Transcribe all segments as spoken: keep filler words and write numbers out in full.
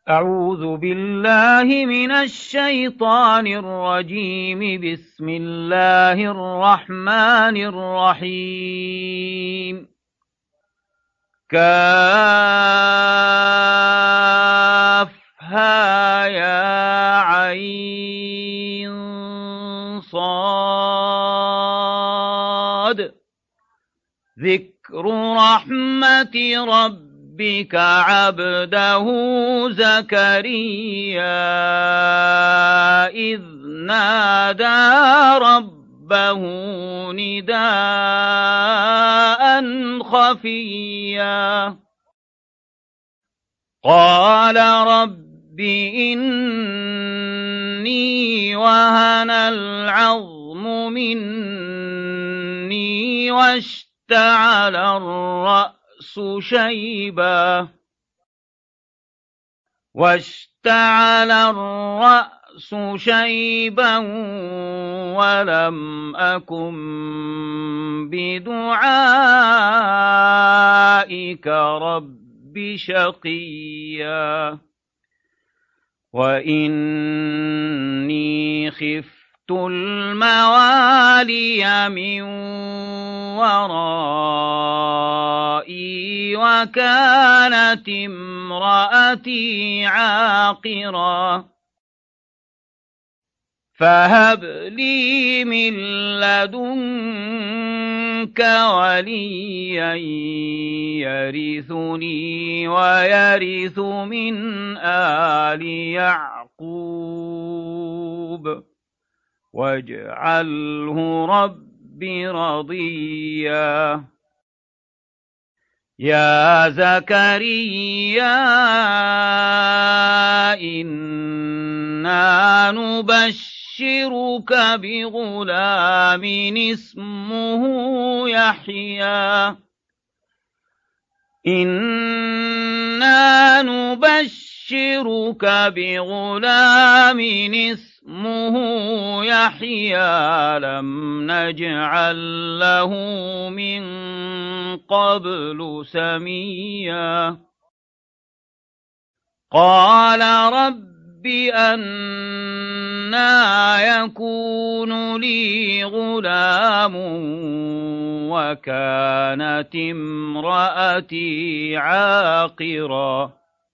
أعوذ بالله من الشيطان الرجيم. بسم الله الرحمن الرحيم. كافها يا عين صاد ذكر رحمة ربك ربك عبده زكريا إذ نادى ربه نداء خفيا قال رب إني وهن العظم مني واشتعل الرأس شيبا واشتعل الرأس شيبا ولم أكن بدعائك رب شقيا وإني خفت الموالي من ورائي وكانت امرأتي عاقرا فهب لي من لدنك وليا يرثني ويرث من آل يعقوب واجعله رب رضيا يا زكريا إنا نبشرك بغلام اسمه يحيى إنا نبشرك بغلام اسمه يحيى لم نجعل له من قبل سميا قال رب أنى يكون لي غلام وكانت امرأتي عاقرا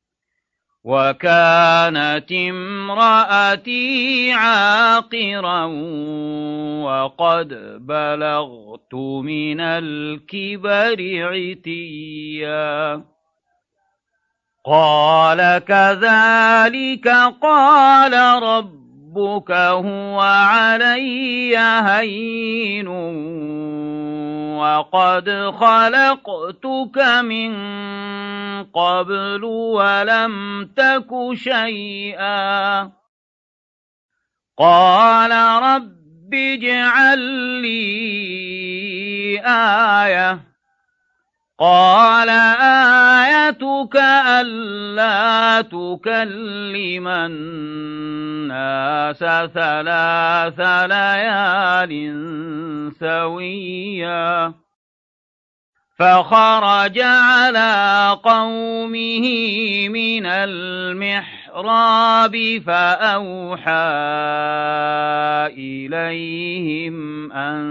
وكانت امرأتي عاقرا وقد بلغت من الكبر عتيا قال كذلك قال ربك هو علي هين وقد خلقتك من قبل ولم تك شيئا قال رب اجعل لي آية قال آيتك ألا تكلم الناس ثلاث ليال سويا فخرج على قومه من المحراب فأوحى إليهم أن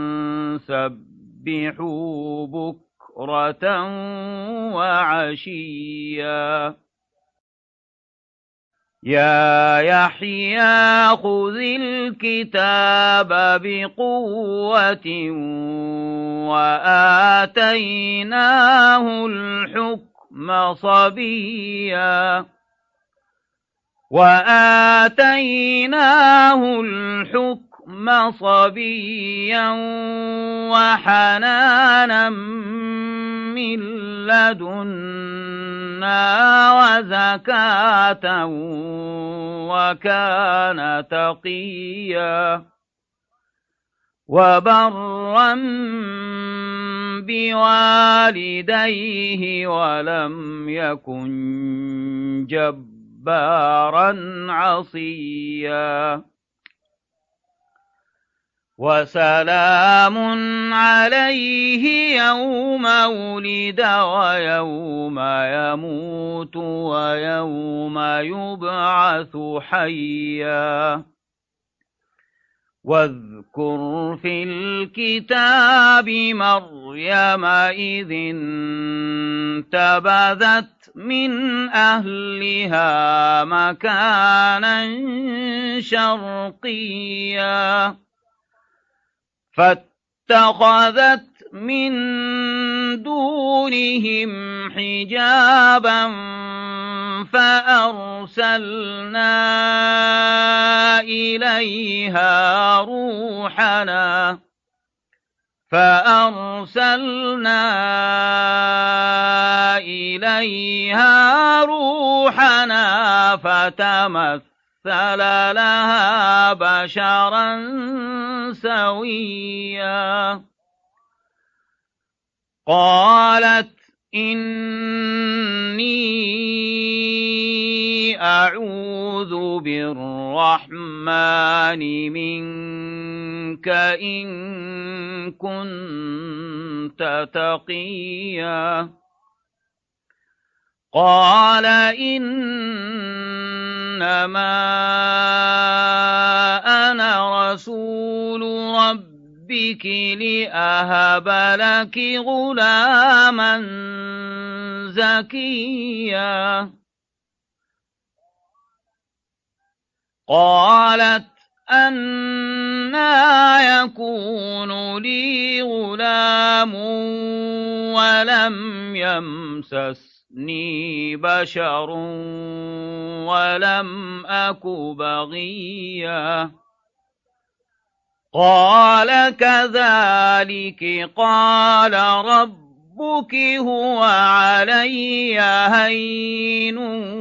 سبحوا بكرة وعشيا يا يحيى خذ الكتاب بقوة وآتيناه الحكم صبيا وآتيناه الحكم صبيا وحنانا من لدنا وزكاة وكان تقيا وبرا بوالديه ولم يكن جبارا عصيا وسلام عليه يوم ولد ويوم يموت ويوم يبعث حيا واذكر في الكتاب مريم إذ انتبذت من أهلها مكانا شرقيا فاتخذت من دونهم حجابا فأرسلنا إليها روحنا فأرسلنا إليها روحنا فتمثل لها بشرا سويا قالت إني أعوذ بالرحمن منك إن كنت تقيا قال إنما أنا رسول ربك لأهب لك غلاما زكيا قالت أنى يكون لي غلام ولم يمسسني بشر ولم أك بغيا قال كذلك قال ربك هو علي هين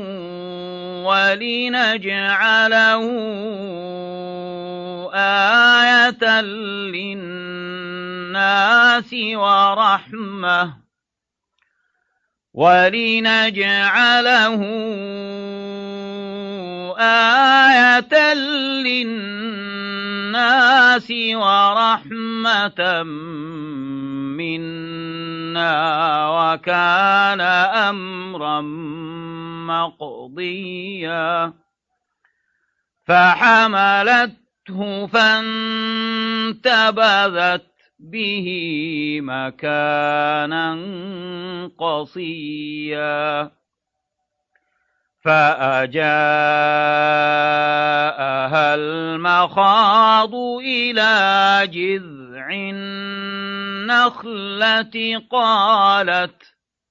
ولنجعله آية للناس ورحمة ولنجعله آية للناس ورحمة منا وكان أمرا مقضيا فحملته فانتبذت به مكانا قصيا فأجاءها المخاض إلى جذع النخلة قالت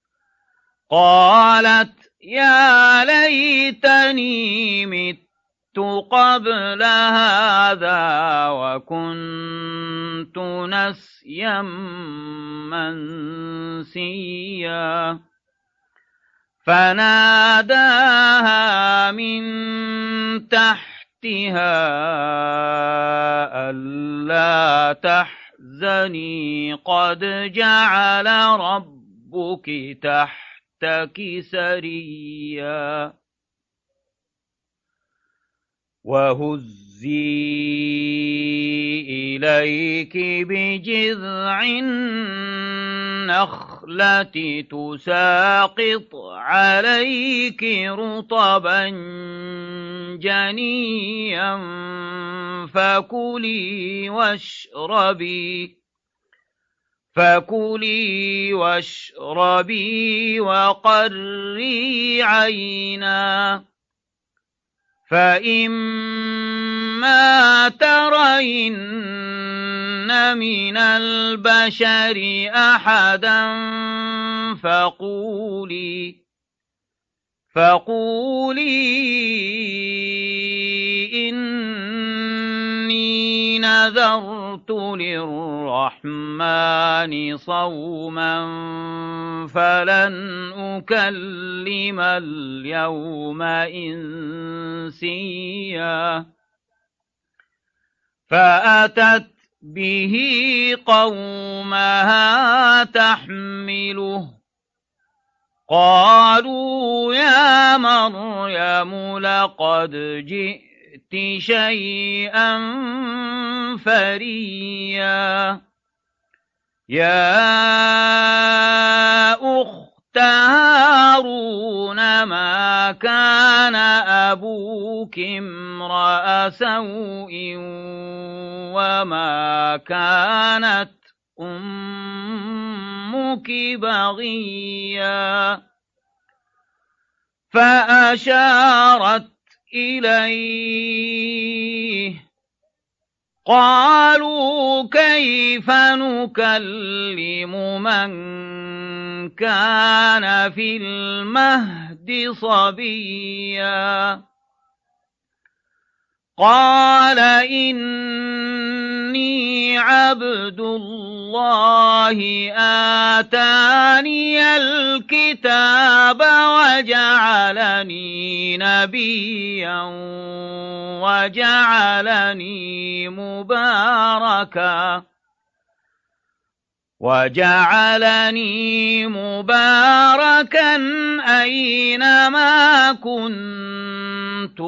قالت يا ليتني مت قبل هذا وكنت نسيا منسيا فناداها من تحتها ألا تحزني قد جعل ربك تحتك سريا وهزي إليك بجذع النخلة تساقط عليك رطبا جنيا فكلي واشربي فكلي واشربي وقري عينا فإما ترين من البشر أحدا فقولي فقولي إني نذرت للرحمن صوما فلن أكلم اليوم إنسيا فأتت به قومها تحمله قالوا يا مريم لقد جئت جئت شيئا فريا يا أخت هارون ما كان أبوك امرأ سوء وما كانت أمك بغيا فأشارت إليه قالوا كيف نكلم من كان في المهد صبيا قال إني عبد الله آتاني الكتاب وجعلني نبيا وجعلني مباركا وجعلني مباركا أينما كنت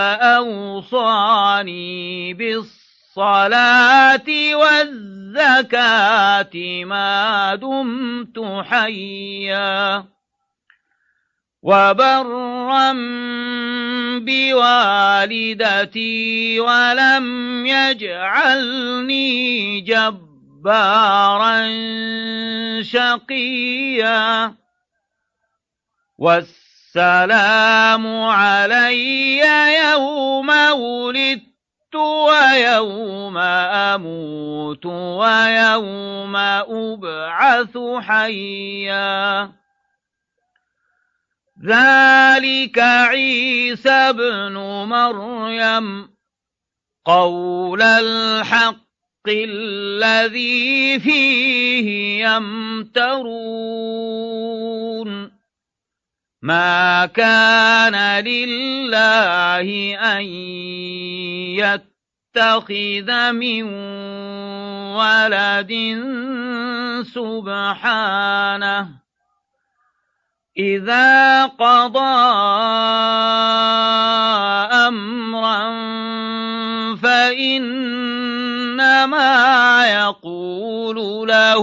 وأوصاني بالصلاة والزكاة ما دمت حيا وبرا بوالدتي ولم يجعلني جبارا جبارا شقيا والسلام علي يوم ولدت ويوم أموت ويوم أبعث حيا ذلك عيسى ابن مريم قول الحق الذي فيه يمترون ما كان لله أن يتخذ من ولد سبحانه إذا قضى أمرا فإنما يقول له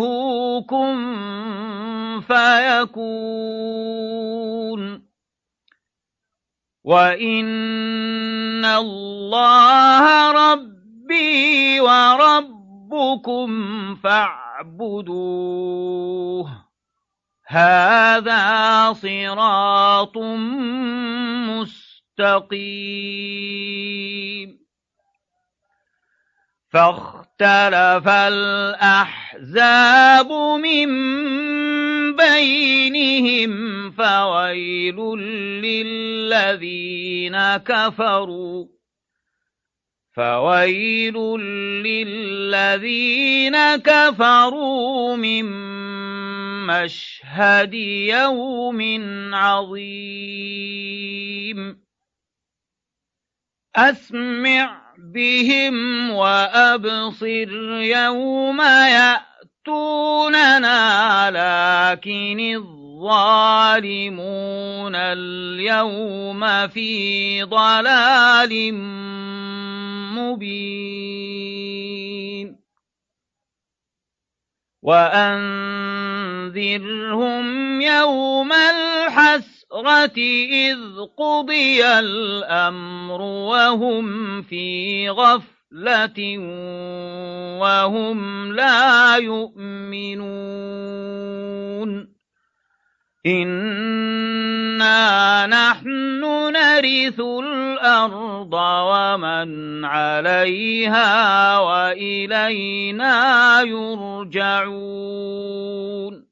كن فيكون وإن الله ربي وربكم فاعبدوه هذا صراط مستقيم فاختلف الأحزاب من بينهم فويل للذين كفروا فويل للذين كفروا من مشهد يوم عظيم أسمع بهم وأبصر يوم يأتوننا لكن الظالمون اليوم في ضلال مبين وأنذرهم يوم الحسرة إذ قضي الأمر وهم في غفلة وهم لا يؤمنون إنا نحن نرث الأرض ومن عليها وإلينا يرجعون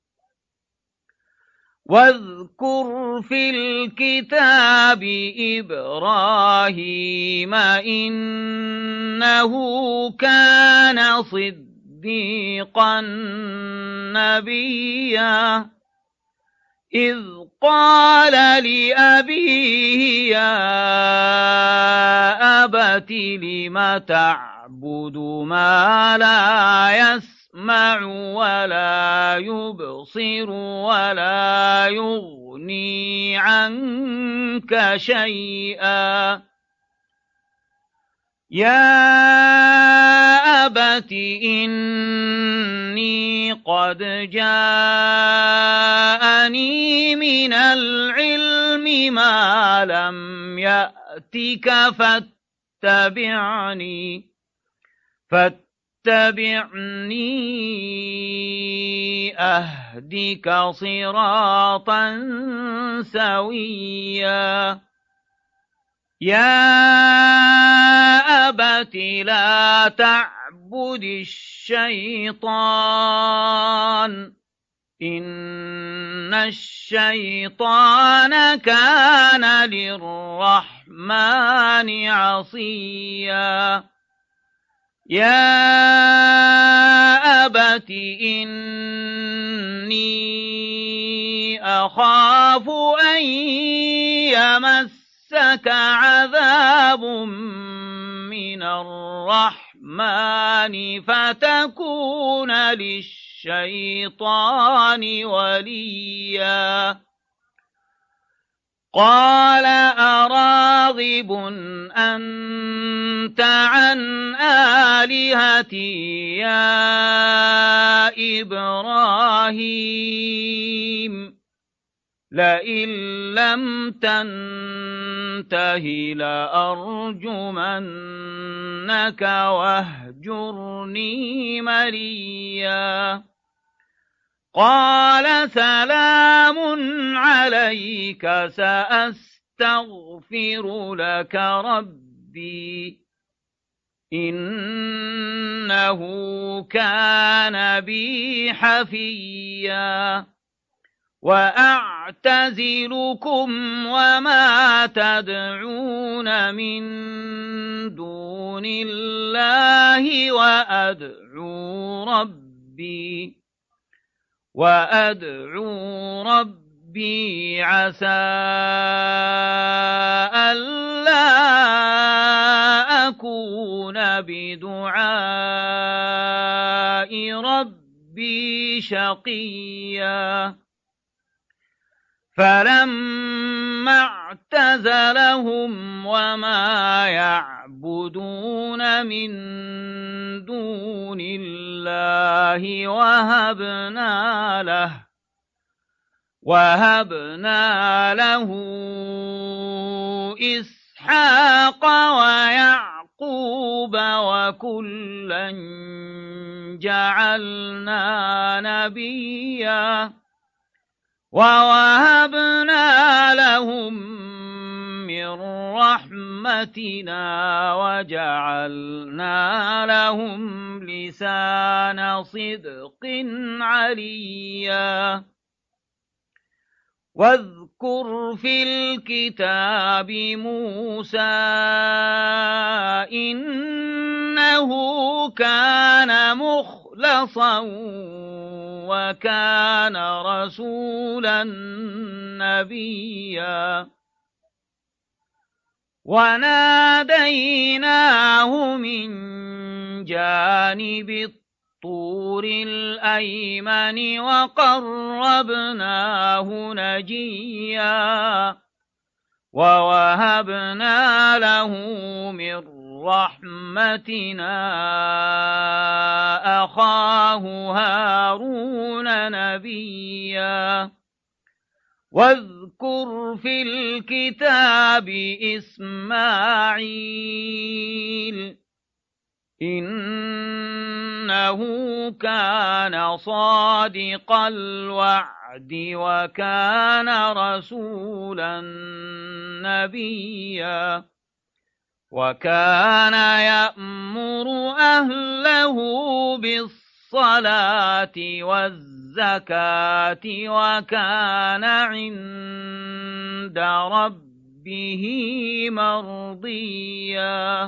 واذكر في الكتاب إبراهيم إنه كان صديقا نبيا إذ قال لأبيه يا أبت لم تعبد ما لا يسمع ولا يبصر ولا يغني عنك شيئا يا أبت إني قد جاءني من العلم ما لم يأتك فاتبعني فاتبعني أهدك صراطا سويا يا أبت لا تعبد الشيطان إن الشيطان كان للرحمن عصيا يا أبت إني أخاف أن يمسك عذاب من الرحمن فتكون للشيطان وليا قال أراغب أنت عن آلهتي يا إبراهيم لئن لم تنته لأرجمنك واهجرني مليا قال سلام عليك سأستغفر لك ربي إنه كان بي حفيا وأعتزلكم وما تدعون من دون الله وأدعو ربي وأدعو ربي عسى ألا أكون بدعاء ربي شقيا فلما اعتزلهم وما يعبدون من دون الله وهبنا له وهبنا له إسحاق ويعقوب وكلا جعلنا نبيا ووهبنا لهم من رحمتنا وجعلنا لهم لسان صدق عليا واذكر في الكتاب موسى إنه كان مخلصا وكان رسولا نبيا وناديناه من جانب الطور الأيمن وقربناه نجيا ووهبنا له من رحمتنا أخاه هارون نبيا واذكر في الكتاب إسماعيل إنه كان صادق الوعد وكان رسولا نبيا وكان يأمر أهله بالصلاة والزكاة وكان عند ربه مرضيا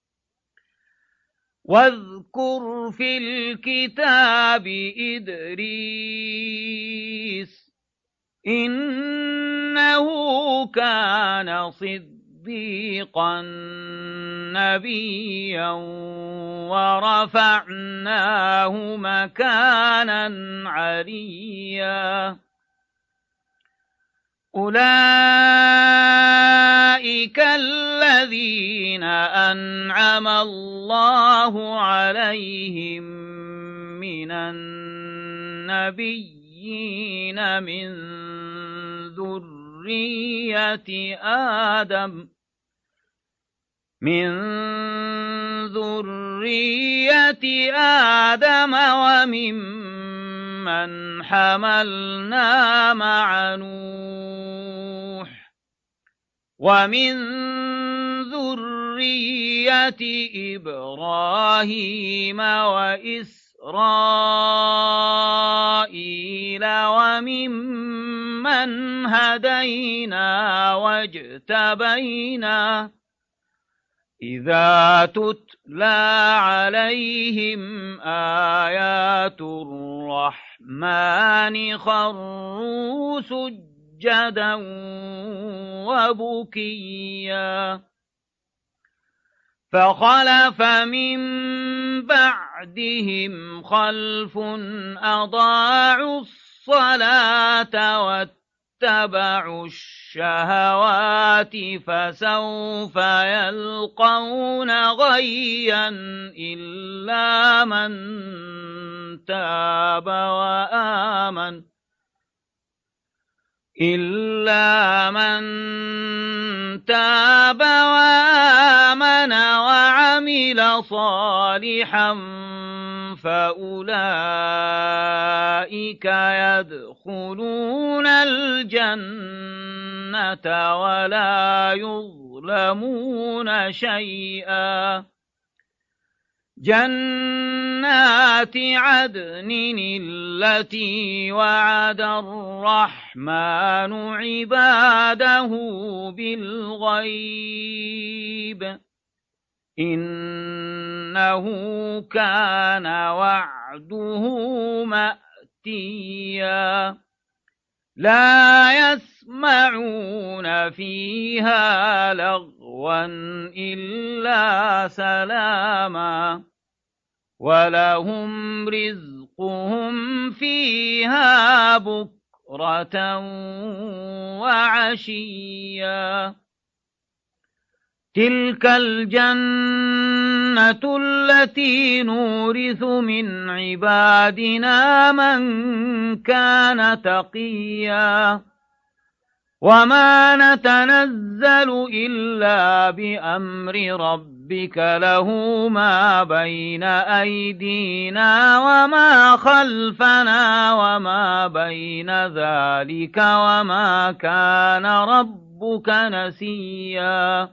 واذكر في الكتاب إدريس إنه كان صديقا نبيا ورفعناه مكانا عليا أولئك الذين الذين أنعم الله عليهم من النبيين من ذرية آدم من ذرية آدم وممن حملنا مع نوح ومن ذرية إبراهيم وإسرائيل وممن هدينا واجتبينا إذا تتلى عليهم آيات الرحمن خروا سجدا وبكيا فخلف من بعدهم خلف أضاعوا الصلاة واتبعوا الشهوات فسوف يلقون غيا إلا من تاب وآمن إلا من تاب وآمن وعمل صالحا فأولئك يدخلون الجنة ولا يظلمون شيئا جنات عدن التي وعد الرحمن عباده بالغيب إنه كان وعده مأتيا لا يسمعون فيها لغوا إلا سلاما ولهم رزقهم فيها بكرة وعشيا تلك الجنة التي نورث من عبادنا من كان تقيا وما نتنزل إلا بأمر ربك له ما بين أيدينا وما خلفنا وما بين ذلك وما كان ربك نسيا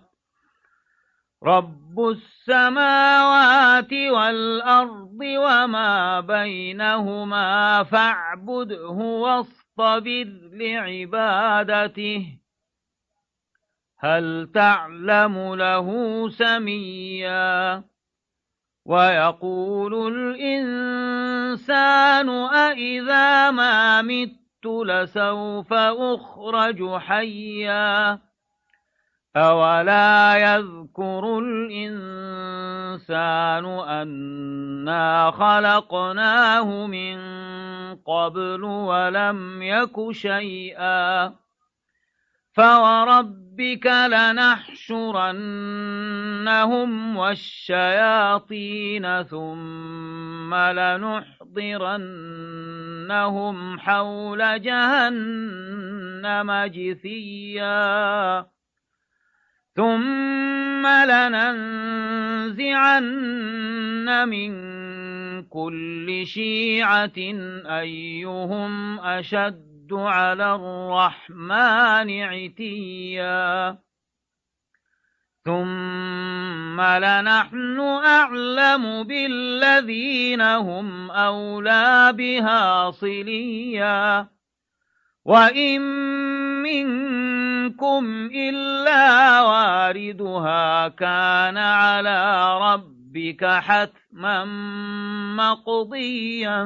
رب السماوات والأرض وما بينهما فاعبده واصطبر لعبادته هل تعلم له سميا ويقول الإنسان أإذا ما مت لسوف أخرج حيا أولا يذكر الإنسان أنا خلقناه من قبل ولم يك شيئا فوربك لنحشرنهم والشياطين ثم لنحضرنهم حول جهنم جثيا ثم لننزعن من كل شيعة أيهم أشد على الرحمن عتيا ثم لنحن أعلم بالذين هم أولى بها صليا وإن منكم إلا واردها كان على ربك حتما مقضيا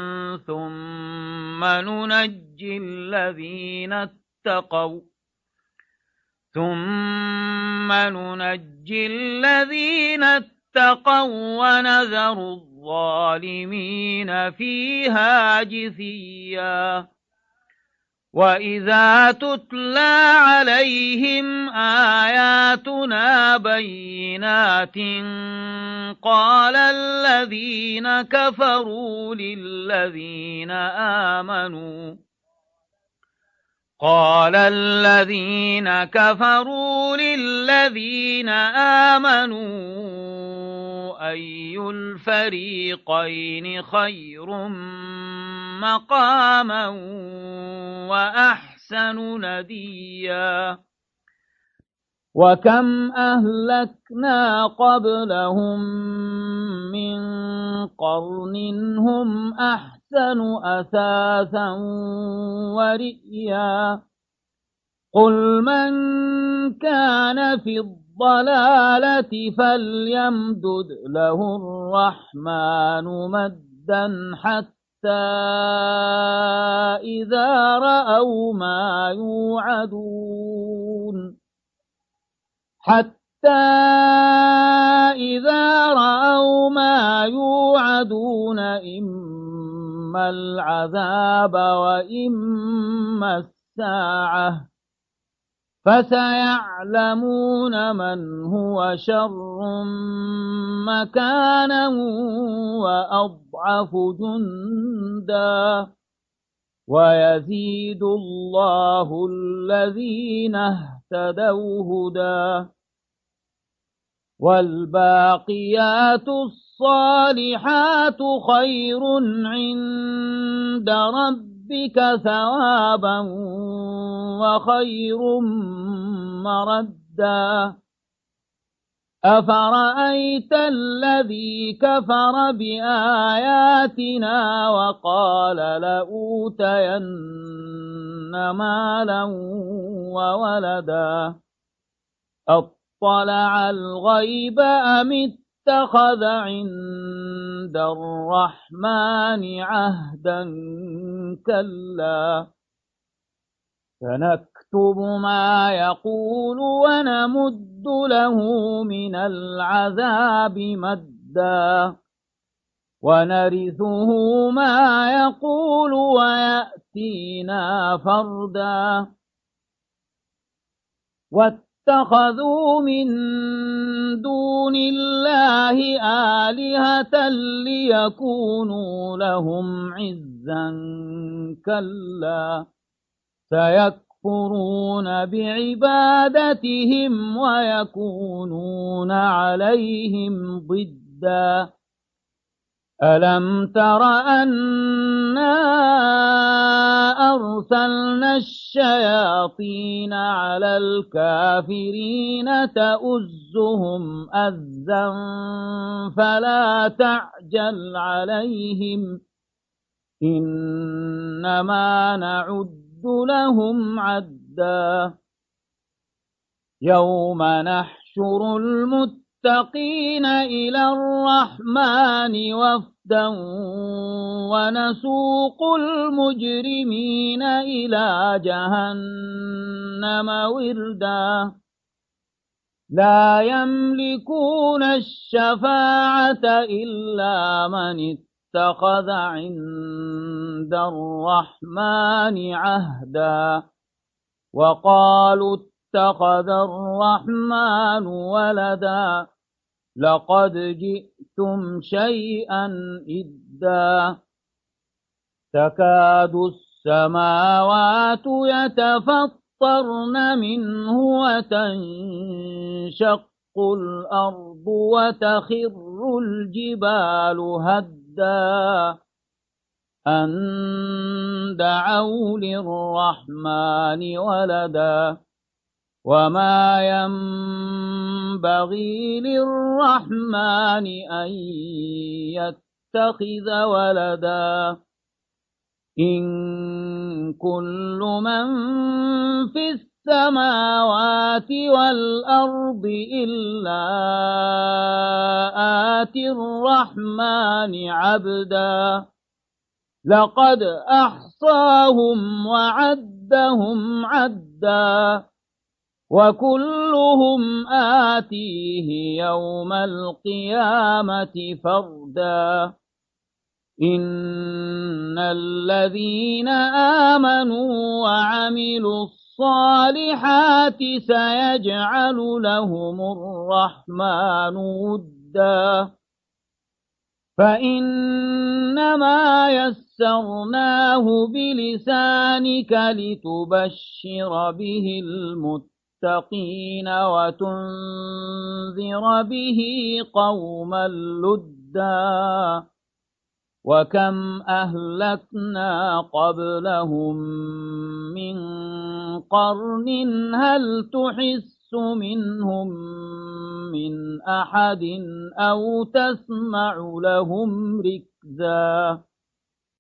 ثم ننجي الذين اتقوا ثم ننجي الذين اتقوا ونذر الظالمين فيها جثيا وَإِذَا تُتْلَى عَلَيْهِمْ آيَاتُنَا بَيِّنَاتٍ قَالَ الَّذِينَ كَفَرُوا لِلَّذِينَ آمَنُوا قال الذين كفروا للذين آمنوا أي الفريقين خير مقاما وأحسن نديا وكم أهلكنا قبلهم من قرن هم أحسن أثاثا ورئيا قل من كان في الضلالة فليمدد له الرحمن مدا حتى إذا رأوا ما يوعدون حتى إذا رأوا ما يوعدون إما العذاب وإما الساعة فسيعلمون من هو شر مكانا وأضعف جندا ويزيد الله الذين اهتدوا هدى والباقيات الصالحات خير عند ربك ثوابا وخير مردا أفرأيت الذي كفر بآياتنا وقال لأوتين مالا وولدا اطلع الغيب أم اتخذ عند الرحمن عهدا كلا سنكتب ما يقول ونمد له من العذاب مدا ونرثه ما يقول ويأتينا فردا واتخذوا من دون الله آلهة ليكونوا لهم عزا كلا سيكفرون بعبادتهم ويكونون عليهم ضدا ألم تر أنا أرسلنا الشياطين على الكافرين تؤزهم أزا فلا تعجل عليهم إنما نعد لهم عدا يوم نحشر المتقين إلى الرحمن وفدا ونسوق المجرمين إلى جهنم وردا لا يملكون الشفاعة إلا من اتخذ عند الرحمن عهدا وقالوا اتخذ الرحمن ولدا لقد جئتم شيئا إدا تكاد السماوات يتفطرن منه وتنشق الأرض وتخر الجبال هدا أن دعوا للرحمن ولدا وما ينبغي للرحمن أن يتخذ ولدا إن كل من في السماوات والأرض إلا آتي الرحمن عبدا لقد أحصاهم وعدهم عدا وكلهم آتيه يوم القيامة فردا إن الذين آمنوا وعملوا الصالحات سيجعل لهم الرحمن ودا فإنما يسرناه بلسانك لتبشر به المتقين وتنذر به قوما لدا وكم أهلكنا قبلهم من قرن هل تحس منهم من أحد أو تسمع لهم ركزا